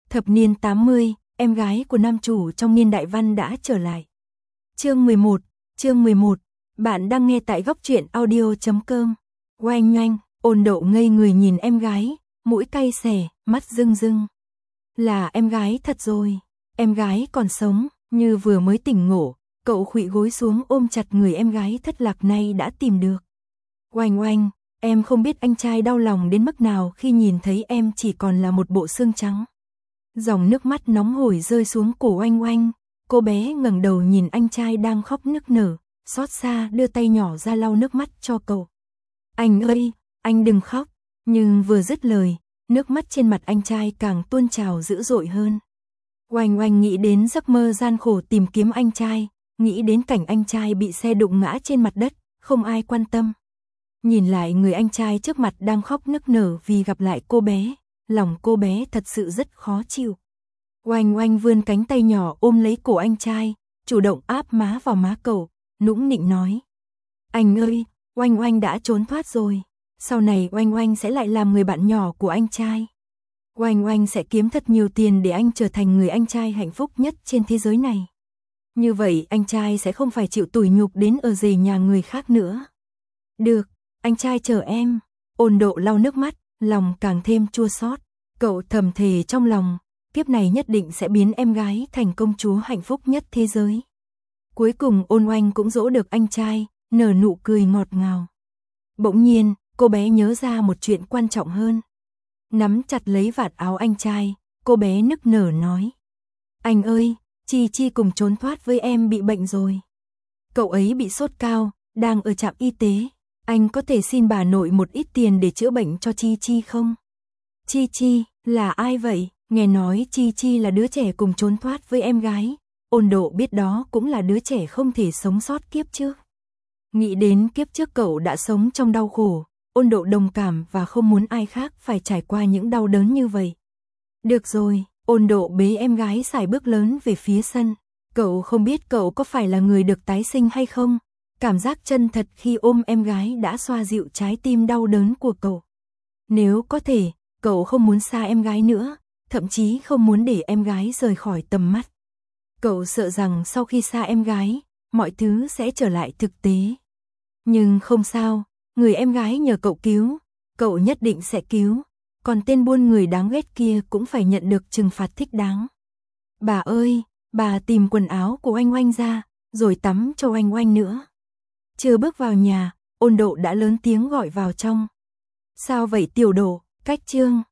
Thập niên 80, em gái của nam chủ trong Niên Đại Văn đã trở lại. Chương 11, bạn đang nghe tại goctruyện audio.com. Oanh oanh, Ôn Độ ngây người nhìn em gái, mũi cay xè, mắt rưng rưng. Là em gái thật rồi, em gái còn sống, như vừa mới tỉnh ngộ, cậu khuỵu gối xuống ôm chặt người em gái thất lạc nay đã tìm được. Oanh oanh, em không biết anh trai đau lòng đến mức nào khi nhìn thấy em chỉ còn là một bộ xương trắng. Dòng nước mắt nóng hổi rơi xuống cổ oanh oanh, cô bé ngẩng đầu nhìn anh trai đang khóc nức nở, xót xa đưa tay nhỏ ra lau nước mắt cho cậu. Anh ơi, anh đừng khóc, nhưng vừa dứt lời, nước mắt trên mặt anh trai càng tuôn trào dữ dội hơn. Oanh oanh nghĩ đến giấc mơ gian khổ tìm kiếm anh trai, nghĩ đến cảnh anh trai bị xe đụng ngã trên mặt đất, không ai quan tâm. Nhìn lại người anh trai trước mặt đang khóc nức nở vì gặp lại cô bé, lòng cô bé thật sự rất khó chịu. Oanh oanh vươn cánh tay nhỏ ôm lấy cổ anh trai, chủ động áp má vào má cậu, nũng nịu nói. Anh ơi, oanh oanh đã trốn thoát rồi, sau này oanh oanh sẽ lại làm người bạn nhỏ của anh trai. Oanh oanh sẽ kiếm thật nhiều tiền để anh trở thành người anh trai hạnh phúc nhất trên thế giới này. Như vậy anh trai sẽ không phải chịu tủi nhục đến ở rể nhà người khác nữa. Được, anh trai chờ em. Ôn Độ lau nước mắt, lòng càng thêm chua xót. Cậu thầm thề trong lòng, kiếp này nhất định sẽ biến em gái thành công chúa hạnh phúc nhất thế giới. Cuối cùng Ôn Oanh cũng dỗ được anh trai, nở nụ cười ngọt ngào. Bỗng nhiên, cô bé nhớ ra một chuyện quan trọng hơn. Nắm chặt lấy vạt áo anh trai, cô bé nức nở nói. Anh ơi, Chi Chi cùng trốn thoát với em bị bệnh rồi. Cậu ấy bị sốt cao, đang ở trạm y tế. Anh có thể xin bà nội một ít tiền để chữa bệnh cho Chi Chi không? Chi Chi, là ai vậy? Nghe nói Chi Chi là đứa trẻ cùng trốn thoát với em gái. Ôn Độ biết đó cũng là đứa trẻ không thể sống sót kiếp trước. Nghĩ đến kiếp trước cậu đã sống trong đau khổ, Ôn Độ đồng cảm và không muốn ai khác phải trải qua những đau đớn như vậy. Được rồi, Ôn Độ bế em gái sải bước lớn về phía sân. Cậu không biết cậu có phải là người được tái sinh hay không? Cảm giác chân thật khi ôm em gái đã xoa dịu trái tim đau đớn của cậu. Nếu có thể, cậu không muốn xa em gái nữa, thậm chí không muốn để em gái rời khỏi tầm mắt. Cậu sợ rằng sau khi xa em gái, mọi thứ sẽ trở lại thực tế. Nhưng không sao, người em gái nhờ cậu cứu, cậu nhất định sẽ cứu, còn tên buôn người đáng ghét kia cũng phải nhận được trừng phạt thích đáng. Bà ơi, bà tìm quần áo của oanh oanh ra, rồi tắm cho oanh oanh nữa. Chưa bước vào nhà, Ôn Độ đã lớn tiếng gọi vào trong. Sao vậy Tiểu Độ, cách chương.